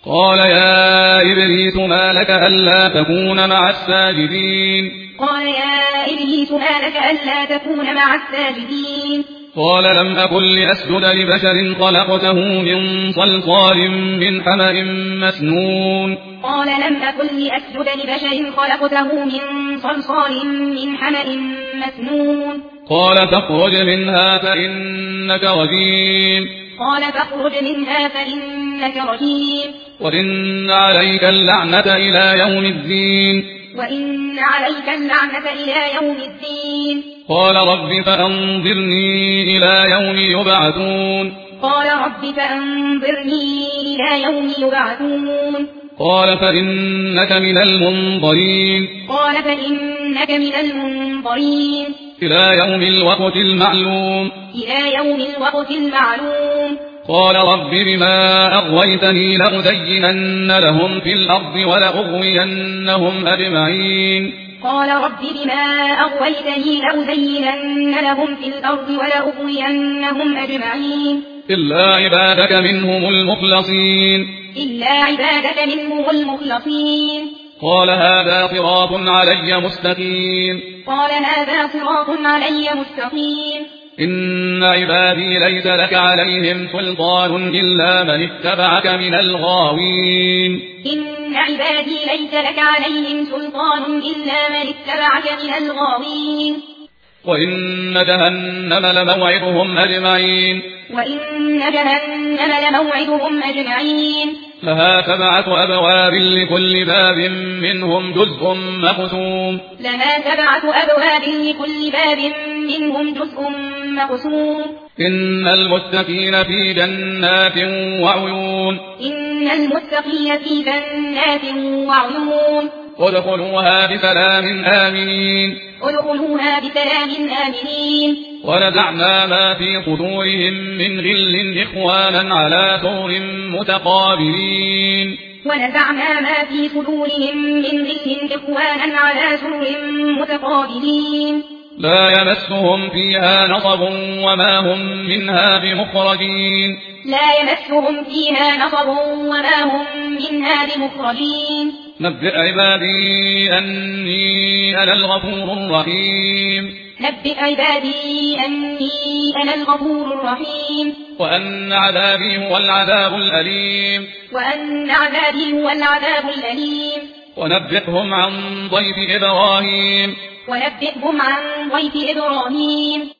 قال يا إبليس ما لك ألا تكون مع الساجدين قال يا إبليس ما لك ألا تكون مع الساجدين قال لم أكن لأسجد لبشر خلقته من صلصال من حمأ مسنون قال لم أكن لأسجد لبشر خلقته من صلصال من حمأ مسنون قال فاخرج منها فإنك رجيم قال فاخرج منها فإنك رجيم وإن عليك اللعنة إلى يوم الدين وإن عليك اللعنة إلى يوم الدين قال رب فأنظرني إلى يوم يبعثون قال رب فأنظرني إلى يوم يبعثون قال فإنك من المنظرين قال فإنك من المنظرين إلى يوم الوقت المعلوم إلى يوم الوقت المعلوم قال رب بما أغويتني لأزينن لهم في الأرض ولأغوينهم أجمعين قال رب بما أغويتني لأزينن لهم في الأرض ولأغوينهم أجمعين إلا عبادك منهم المخلصين إلا عبادك منهم المخلصين قال هذا صراط علي مستقيم قال هذا صراط علي مستقيم إن عبادي ليس لك عليهم سلطان إلا من اتبعك من الغاوين إن عبادي ليس لك عليهم سلطان إلا من اتبعك من الغاوين وإن جهنم لموعدهم أجمعين وإن جهنم لموعدهم أجمعين لها 7 أبواب لكل باب منهم جزء مقسوم لها 7 أبواب لكل باب منهم جزء مقسوم إن المتقين في جنات وعيون إن المتقين في جنات وعيون ادخلوها بسلام آمنين ادخلوها بسلام آمنين ونزعنا ما في صدورهم من غل إخوانا على سرر متقابلين ونزعنا ما في صدورهم من غل إخوانا على سرر متقابلين لا يمسهم فيها نصب وما هم منها بمخرجين لا يمسهم فيها نصب وما هم منها بمخرجين نبئ عبادي أني أنا الغفور الرحيم نبئ عبادي أني أنا الغفور الرحيم وأن عذابي هو العذاب الأليم وأن عذابي هو العذاب الأليم ونبئهم عن ضيف إبراهيم ونبئهم عن ضيف إبراهيم